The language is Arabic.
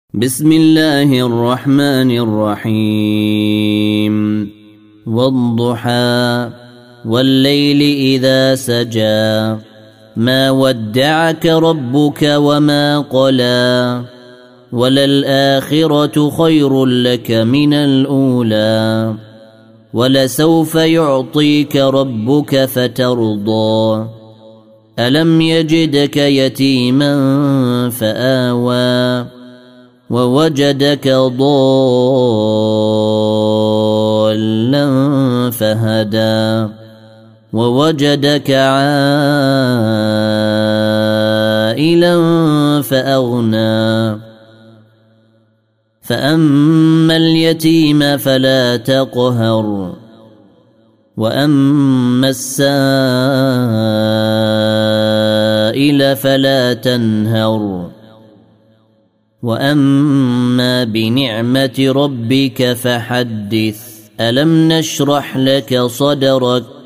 بسم الله الرحمن الرحيم والضحى والليل إذا سجى ما ودعك ربك وما قلى وللآخرة خير لك من الأولى ولسوف يعطيك ربك فترضى ألم يجدك يتيما فآوى ووجدك ضالا فهدى ووجدك عائلا فأغنى فأما اليتيم فلا تقهر وأما السائل فلا تنهر وأما بنعمة ربك فحدث ألم نشرح لك صدرك